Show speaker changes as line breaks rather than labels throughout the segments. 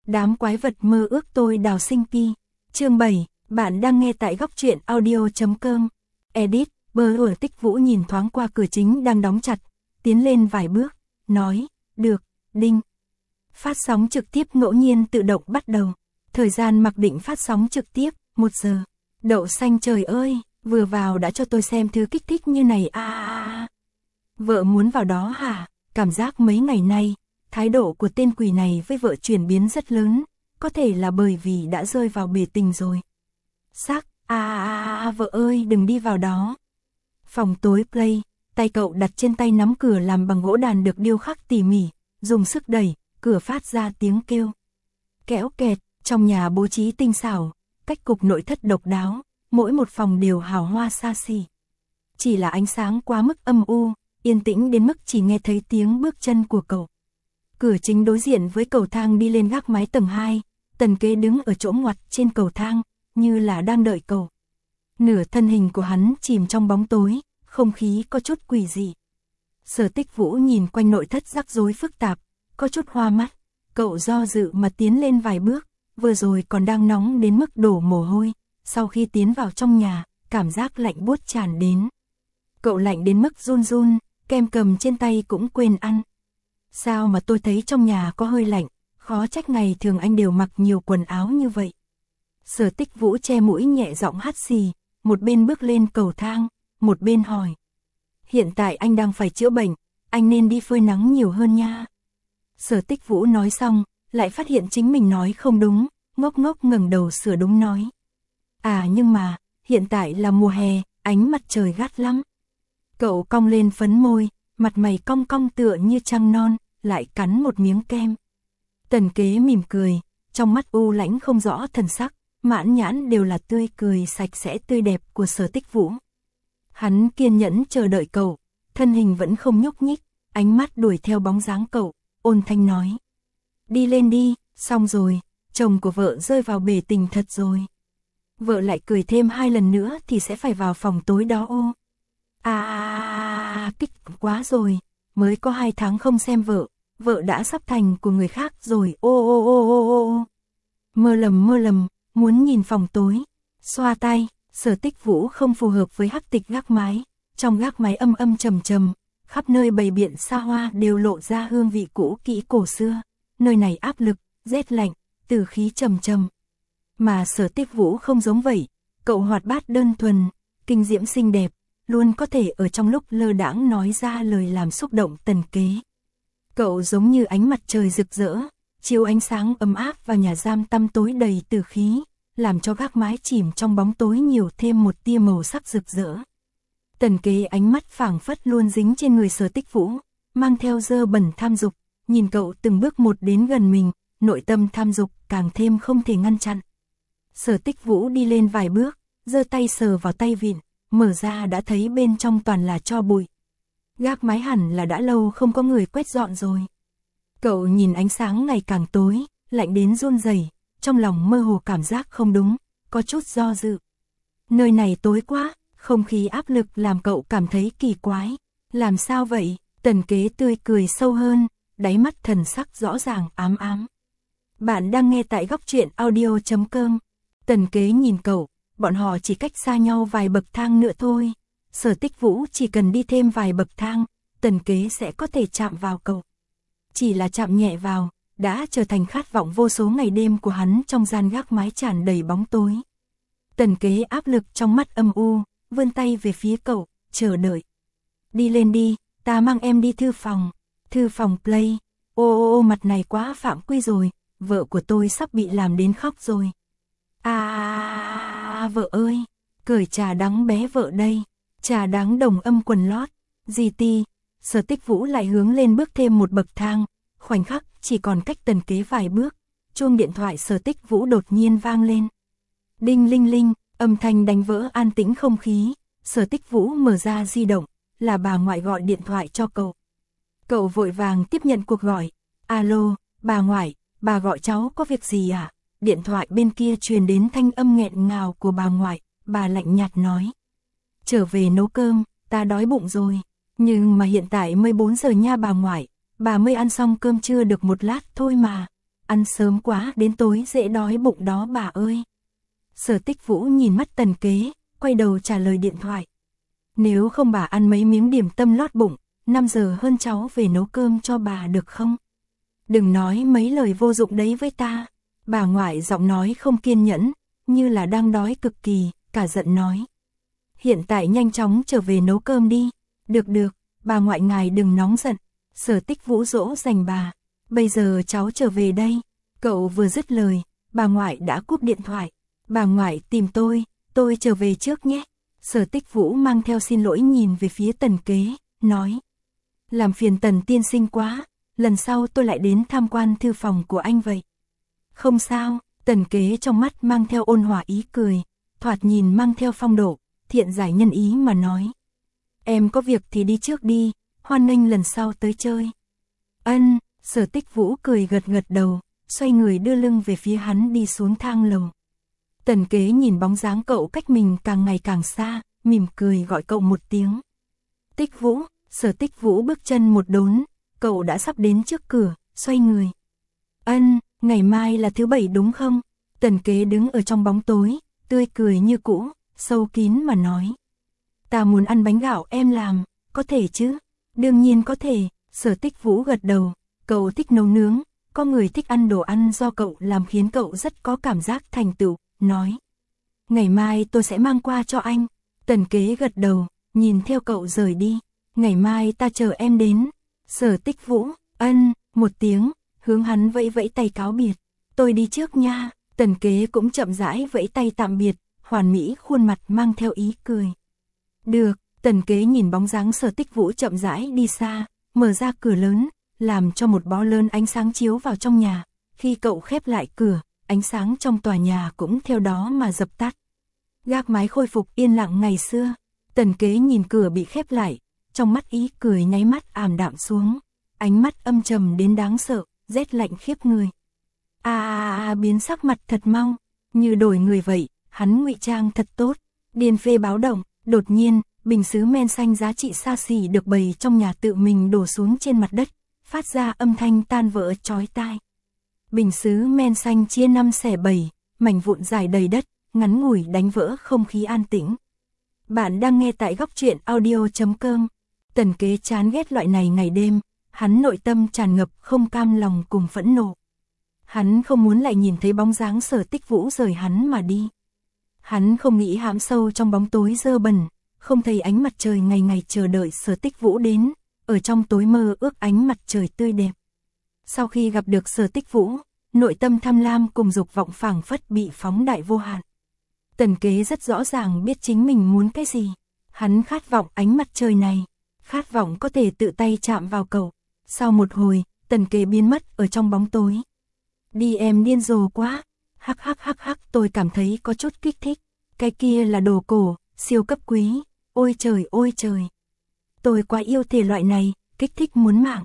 Đám quái vật mơ ước tôi đào sinh pi. Chương 7, bạn đang nghe tại góc truyện audio.com. Edit, Bờ Tích Vũ nhìn thoáng qua cửa chính đang đóng chặt, tiến lên vài bước, nói, được, đinh. Phát sóng trực tiếp ngẫu nhiên tự động bắt đầu. Thời gian mặc định phát sóng trực tiếp, 1 giờ. Đậu xanh trời ơi, vừa vào đã cho tôi xem thứ kích thích như này à. Vợ muốn vào đó hả? Cảm giác mấy ngày nay, thái độ của tên quỷ này với vợ chuyển biến rất lớn, có thể là bởi vì đã rơi vào bể tình rồi. Vợ ơi đừng đi vào đó. Phòng tối play, tay cậu đặt trên tay nắm cửa làm bằng gỗ đàn được điêu khắc tỉ mỉ, dùng sức đẩy, cửa phát ra tiếng kêu. Kéo kẹt, trong nhà bố trí tinh xảo, cách cục nội thất độc đáo, mỗi một phòng đều hào hoa xa xỉ. Chỉ là ánh sáng quá mức âm u, yên tĩnh đến mức chỉ nghe thấy tiếng bước chân của cậu. Cửa chính đối diện với cầu thang đi lên gác mái tầng 2, Tần Kế đứng ở chỗ ngoặt trên cầu thang, như là đang đợi cậu. Nửa thân hình của hắn chìm trong bóng tối, không khí có chút quỷ dị. Sở Tích Vũ nhìn quanh nội thất rắc rối phức tạp, có chút hoa mắt, cậu do dự mà tiến lên vài bước, vừa rồi còn đang nóng đến mức đổ mồ hôi, sau khi tiến vào trong nhà, cảm giác lạnh buốt tràn đến. Cậu lạnh đến mức run run, kem cầm trên tay cũng quên ăn. Sao mà tôi thấy trong nhà có hơi lạnh, khó trách ngày thường anh đều mặc nhiều quần áo như vậy. Sở Tích Vũ che mũi nhẹ giọng hắt xì, một bên bước lên cầu thang, một bên hỏi. Hiện tại anh đang phải chữa bệnh, anh nên đi phơi nắng nhiều hơn nha. Sở Tích Vũ nói xong, lại phát hiện chính mình nói không đúng, ngốc ngốc ngẩng đầu sửa đúng nói. Nhưng mà, hiện tại là mùa hè, ánh mặt trời gắt lắm. Cậu cong lên phấn môi, mặt mày cong cong tựa như trăng non, lại cắn một miếng kem. Tần Kế mỉm cười, trong mắt u lãnh không rõ thần sắc, mãn nhãn đều là tươi cười sạch sẽ tươi đẹp của Sở Tích Vũ. Hắn kiên nhẫn chờ đợi cậu, thân hình vẫn không nhúc nhích, ánh mắt đuổi theo bóng dáng cậu, ôn thanh nói. Đi lên đi, xong rồi, chồng của vợ rơi vào bể tình thật rồi. Vợ lại cười thêm 2 lần nữa thì sẽ phải vào phòng tối đó ô. Kích quá rồi, mới có 2 tháng không xem vợ đã sắp thành của người khác rồi ô. Mơ lầm, muốn nhìn phòng tối. Xoa tay, Sở Tích Vũ không phù hợp với hắc tịch gác mái, trong gác mái âm âm trầm, khắp nơi bày biện xa hoa đều lộ ra hương vị cũ kỹ cổ xưa, nơi này áp lực, rét lạnh, tử khí trầm. Mà Sở Tích Vũ không giống vậy, cậu hoạt bát đơn thuần, kinh diễm xinh đẹp, luôn có thể ở trong lúc lơ đãng nói ra lời làm xúc động Tần Kế. Cậu giống như ánh mặt trời rực rỡ, chiếu ánh sáng ấm áp vào nhà giam tăm tối đầy tử khí, làm cho gác mái chìm trong bóng tối nhiều thêm một tia màu sắc rực rỡ. Tần Kế ánh mắt phảng phất luôn dính trên người Sở Tích Vũ, mang theo dơ bẩn tham dục, nhìn cậu từng bước một đến gần mình, nội tâm tham dục càng thêm không thể ngăn chặn. Sở Tích Vũ đi lên vài bước, giơ tay sờ vào tay vịn, mở ra đã thấy bên trong toàn là tro bụi. Gác mái hẳn là đã lâu không có người quét dọn rồi. Cậu nhìn ánh sáng ngày càng tối, lạnh đến run rẩy, trong lòng mơ hồ cảm giác không đúng, có chút do dự. Nơi này tối quá, không khí áp lực làm cậu cảm thấy kỳ quái. Làm sao vậy? Tần Kế tươi cười sâu hơn, đáy mắt thần sắc rõ ràng ám ám. Bạn đang nghe tại góc truyện audio.com. Tần Kế nhìn cậu, bọn họ chỉ cách xa nhau vài bậc thang nữa thôi. Sở Tích Vũ chỉ cần đi thêm vài bậc thang, Tần Kế sẽ có thể chạm vào cậu. Chỉ là chạm nhẹ vào, đã trở thành khát vọng vô số ngày đêm của hắn trong gian gác mái tràn đầy bóng tối. Tần Kế áp lực trong mắt âm u, vươn tay về phía cậu, chờ đợi. Đi lên đi, ta mang em đi thư phòng play. Ô mặt này quá phạm quy rồi, vợ của tôi sắp bị làm đến khóc rồi. Vợ ơi, cởi trà đắng bé vợ đây, trà đắng đồng âm quần lót, GT. Sở Tích Vũ lại hướng lên bước thêm một bậc thang, khoảnh khắc chỉ còn cách Tần Kế vài bước, chuông điện thoại Sở Tích Vũ đột nhiên vang lên. Đinh linh linh, âm thanh đánh vỡ an tĩnh không khí, Sở Tích Vũ mở ra di động, là bà ngoại gọi điện thoại cho cậu. Cậu vội vàng tiếp nhận cuộc gọi. Alo, bà ngoại, bà gọi cháu có việc gì à? Điện thoại bên kia truyền đến thanh âm nghẹn ngào của bà ngoại, bà lạnh nhạt nói. Trở về nấu cơm, ta đói bụng rồi. Nhưng mà hiện tại mới 4 giờ nha bà ngoại, bà mới ăn xong cơm trưa được một lát thôi mà. ăn sớm quá đến tối dễ đói bụng đó bà ơi. Sở Tích Vũ nhìn mắt Tần Kế, quay đầu trả lời điện thoại. Nếu không bà ăn mấy miếng điểm tâm lót bụng, 5 giờ hơn cháu về nấu cơm cho bà được không? Đừng nói mấy lời vô dụng đấy với ta. Bà ngoại giọng nói không kiên nhẫn, như là đang đói cực kỳ, cả giận nói. Hiện tại nhanh chóng trở về nấu cơm đi. Được được, bà ngoại ngài đừng nóng giận. Sở Tích Vũ dỗ dành bà. Bây giờ cháu trở về đây. Cậu vừa dứt lời, bà ngoại đã cúp điện thoại. Bà ngoại tìm tôi trở về trước nhé. Sở Tích Vũ mang theo xin lỗi nhìn về phía Tần Kế, nói. Làm phiền Tần tiên sinh quá, lần sau tôi lại đến tham quan thư phòng của anh vậy. Không sao, Tần Kế trong mắt mang theo ôn hòa ý cười, thoạt nhìn mang theo phong độ, thiện giải nhân ý mà nói. Em có việc thì đi trước đi, hoan nghênh lần sau tới chơi. Ân, Sở Tích Vũ cười gật gật đầu, xoay người đưa lưng về phía hắn đi xuống thang lầu. Tần Kế nhìn bóng dáng cậu cách mình càng ngày càng xa, mỉm cười gọi cậu một tiếng. Tích Vũ, Sở Tích Vũ bước chân một đốn, cậu đã sắp đến trước cửa, xoay người. Ân, ngày mai là thứ Bảy đúng không? Tần Kế đứng ở trong bóng tối, tươi cười như cũ, sâu kín mà nói. Ta muốn ăn bánh gạo em làm, có thể chứ? Đương nhiên có thể, Sở Tích Vũ gật đầu, cậu thích nấu nướng, có người thích ăn đồ ăn do cậu làm khiến cậu rất có cảm giác thành tựu, nói. Ngày mai tôi sẽ mang qua cho anh. Tần Kế gật đầu, nhìn theo cậu rời đi. Ngày mai ta chờ em đến. Sở Tích Vũ, ân, một tiếng, hướng hắn vẫy vẫy tay cáo biệt. Tôi đi trước nha. Tần Kế cũng chậm rãi vẫy tay tạm biệt, hoàn mỹ khuôn mặt mang theo ý cười. Được, Tần Kế nhìn bóng dáng Sở Tích Vũ chậm rãi đi xa, mở ra cửa lớn, làm cho một bó lớn ánh sáng chiếu vào trong nhà. Khi cậu khép lại cửa, ánh sáng trong tòa nhà cũng theo đó mà dập tắt. Gác mái khôi phục yên lặng ngày xưa. Tần Kế nhìn cửa bị khép lại, trong mắt ý cười nháy mắt ảm đạm xuống, ánh mắt âm trầm đến đáng sợ, rét lạnh khiếp người. Biến sắc mặt thật mau, như đổi người vậy, hắn ngụy trang thật tốt. Điền Phê báo động, đột nhiên, bình sứ men xanh giá trị xa xỉ được bày trong nhà tự mình đổ xuống trên mặt đất, phát ra âm thanh tan vỡ chói tai. Bình sứ men xanh chia 5 xẻ 7, mảnh vụn dài đầy đất, ngắn ngủi đánh vỡ không khí an tĩnh. Bạn đang nghe tại góc truyện audio.com. Tần Kế chán ghét loại này ngày đêm, hắn nội tâm tràn ngập không cam lòng cùng phẫn nộ. Hắn không muốn lại nhìn thấy bóng dáng Sở Tích Vũ rời hắn mà đi. Hắn không nghĩ hãm sâu trong bóng tối dơ bẩn, không thấy ánh mặt trời ngày ngày chờ đợi Sở Tích Vũ đến, ở trong tối mơ ước ánh mặt trời tươi đẹp. Sau khi gặp được Sở Tích Vũ, nội tâm tham lam cùng dục vọng phảng phất bị phóng đại vô hạn. Tần Kế rất rõ ràng biết chính mình muốn cái gì. Hắn khát vọng ánh mặt trời này, khát vọng có thể tự tay chạm vào cậu. Sau một hồi, Tần Kế biến mất ở trong bóng tối. Đi em điên rồ quá, hắc, tôi cảm thấy có chút kích thích. Cái kia là đồ cổ, siêu cấp quý, ôi trời. Tôi quá yêu thể loại này, kích thích muốn mạng.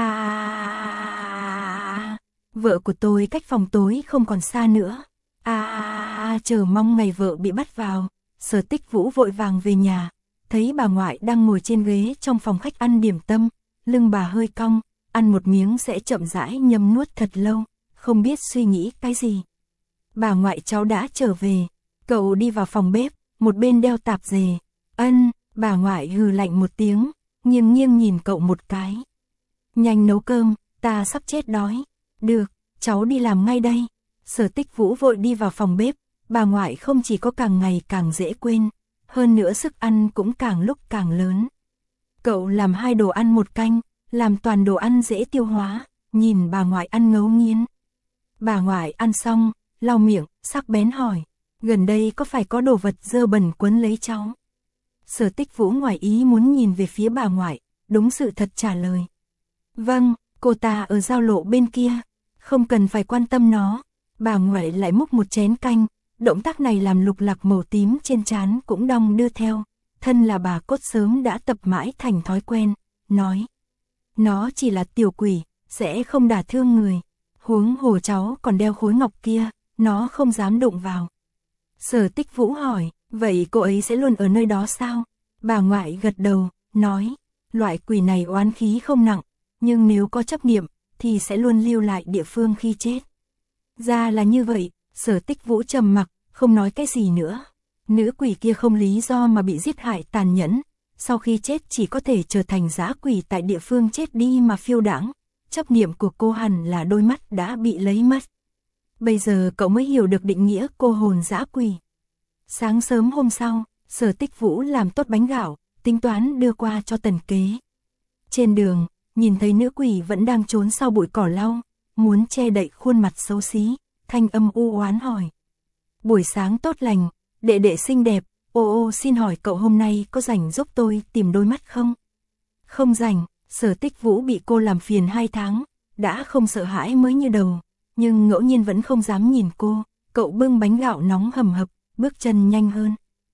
Vợ của tôi cách phòng tối không còn xa nữa. Chờ mong ngày vợ bị bắt vào. Sở Tích Vũ vội vàng về nhà, thấy bà ngoại đang ngồi trên ghế trong phòng khách ăn điểm tâm, lưng bà hơi cong, ăn một miếng sẽ chậm rãi nhấm nuốt thật lâu, không biết suy nghĩ cái gì. Bà ngoại cháu đã trở về, cậu đi vào phòng bếp, một bên đeo tạp dề. Ân, bà ngoại hừ lạnh một tiếng, nghiêng nhìn cậu một cái. Nhanh nấu cơm, ta sắp chết đói. Được, cháu đi làm ngay đây. Sở Tích Vũ vội đi vào phòng bếp, bà ngoại không chỉ có càng ngày càng dễ quên, hơn nữa sức ăn cũng càng lúc càng lớn. Cậu làm 2 đồ ăn 1 canh, làm toàn đồ ăn dễ tiêu hóa, nhìn bà ngoại ăn ngấu nghiến. Bà ngoại ăn xong, lau miệng, sắc bén hỏi, gần đây có phải có đồ vật dơ bẩn quấn lấy cháu? Sở Tích Vũ ngoài ý muốn nhìn về phía bà ngoại, đúng sự thật trả lời. Vâng, cô ta ở giao lộ bên kia, không cần phải quan tâm nó. Bà ngoại lại múc một chén canh, động tác này làm lục lạc màu tím trên trán cũng đong đưa theo. Thân là bà cốt sớm đã tập mãi thành thói quen, nói. Nó chỉ là tiểu quỷ, sẽ không đả thương người. Huống hồ cháu còn đeo khối ngọc kia, nó không dám đụng vào. Sở Tích Vũ hỏi, vậy cô ấy sẽ luôn ở nơi đó sao? Bà ngoại gật đầu, nói, loại quỷ này oán khí không nặng, nhưng nếu có chấp niệm, thì sẽ luôn lưu lại địa phương khi chết. Ra là như vậy, Sở Tích Vũ trầm mặc, không nói cái gì nữa. Nữ quỷ kia không lý do mà bị giết hại tàn nhẫn, sau khi chết chỉ có thể trở thành dã quỷ tại địa phương chết đi mà phiêu đãng. Chấp niệm của cô hẳn là đôi mắt đã bị lấy mất. Bây giờ cậu mới hiểu được định nghĩa cô hồn dã quỷ. Sáng sớm hôm sau, Sở Tích Vũ làm tốt bánh gạo, tính toán đưa qua cho Tần Kế. Trên đường, nhìn thấy nữ quỷ vẫn đang trốn sau bụi cỏ lau, muốn che đậy khuôn mặt xấu xí, thanh âm u oán hỏi. Buổi sáng tốt lành, đệ đệ xinh đẹp, ô xin hỏi cậu hôm nay có rảnh giúp tôi tìm đôi mắt không? Không rảnh, Sở Tích Vũ bị cô làm phiền 2 tháng, đã không sợ hãi mới như đầu, nhưng ngẫu nhiên vẫn không dám nhìn cô, cậu bưng bánh gạo nóng hầm hập, bước chân nhanh hơn.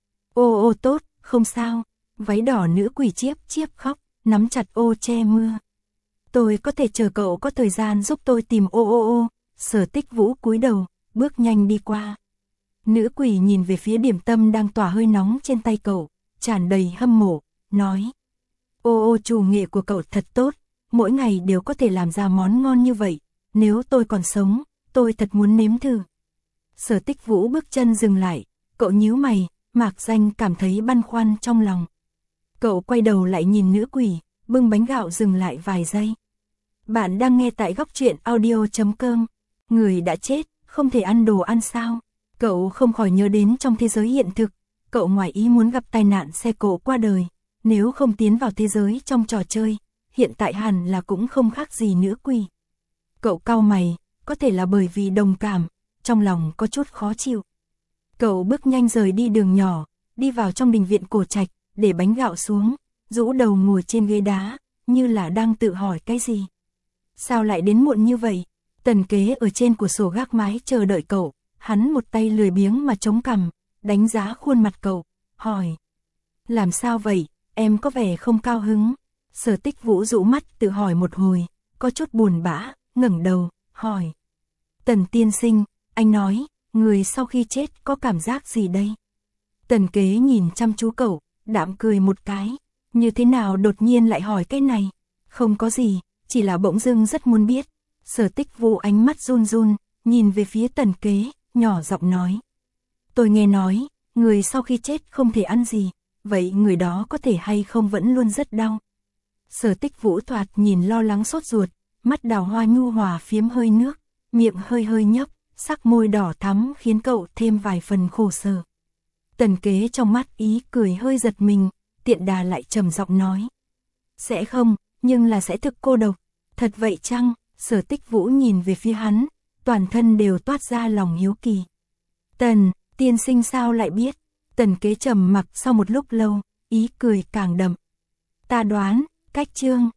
Ô tốt, không sao, váy đỏ nữ quỷ chiếp khóc, nắm chặt ô che mưa. Tôi có thể chờ cậu có thời gian giúp tôi tìm ô. Sở Tích Vũ cúi đầu, bước nhanh đi qua. Nữ quỷ nhìn về phía điểm tâm đang tỏa hơi nóng trên tay cậu, tràn đầy hâm mộ, nói. Ô chủ nghệ của cậu thật tốt, mỗi ngày đều có thể làm ra món ngon như vậy, nếu tôi còn sống, tôi thật muốn nếm thử. Sở Tích Vũ bước chân dừng lại, cậu nhíu mày, Mạc Danh cảm thấy băn khoăn trong lòng. Cậu quay đầu lại nhìn nữ quỷ, bưng bánh gạo dừng lại vài giây. Bạn đang nghe tại góc truyện audio.com. Người đã chết, không thể ăn đồ ăn sao? Cậu không khỏi nhớ đến trong thế giới hiện thực, cậu ngoài ý muốn gặp tai nạn xe cộ qua đời. Nếu không tiến vào thế giới trong trò chơi, hiện tại hẳn là cũng không khác gì nữ quỷ. Cậu cau mày, có thể là bởi vì đồng cảm, trong lòng có chút khó chịu. Cậu bước nhanh rời đi đường nhỏ, đi vào trong đình viện cổ trạch, để bánh gạo xuống, rũ đầu ngồi trên ghế đá, như là đang tự hỏi cái gì. Sao lại đến muộn như vậy? Tần Kế ở trên cửa sổ gác mái chờ đợi cậu, hắn một tay lười biếng mà chống cằm, đánh giá khuôn mặt cậu, hỏi. Làm sao vậy, em có vẻ không cao hứng? Sở Tích Vũ rũ mắt tự hỏi một hồi, có chút buồn bã, ngẩng đầu, hỏi. Tần tiên sinh, anh nói, người sau khi chết có cảm giác gì đây? Tần Kế nhìn chăm chú cậu, đạm cười một cái, như thế nào đột nhiên lại hỏi cái này? Không có gì, chỉ là bỗng dưng rất muốn biết. Sở Tích Vũ ánh mắt run run, nhìn về phía Tần Kế, nhỏ giọng nói. Tôi nghe nói, người sau khi chết không thể ăn gì, vậy người đó có thể hay không vẫn luôn rất đau. Sở Tích Vũ thoạt nhìn lo lắng sốt ruột, mắt đào hoa nhu hòa phiếm hơi nước, miệng hơi nhấp, sắc môi đỏ thắm khiến cậu thêm vài phần khổ sở. Tần Kế trong mắt ý cười hơi giật mình, tiện đà lại trầm giọng nói. Sẽ không, nhưng là sẽ thực cô độc. Thật vậy chăng? Sở Tích Vũ nhìn về phía hắn, toàn thân đều toát ra lòng hiếu kỳ. Tần, tiên sinh sao lại biết? Tần Kế trầm mặc sau một lúc lâu, ý cười càng đậm. Ta đoán, cách chương.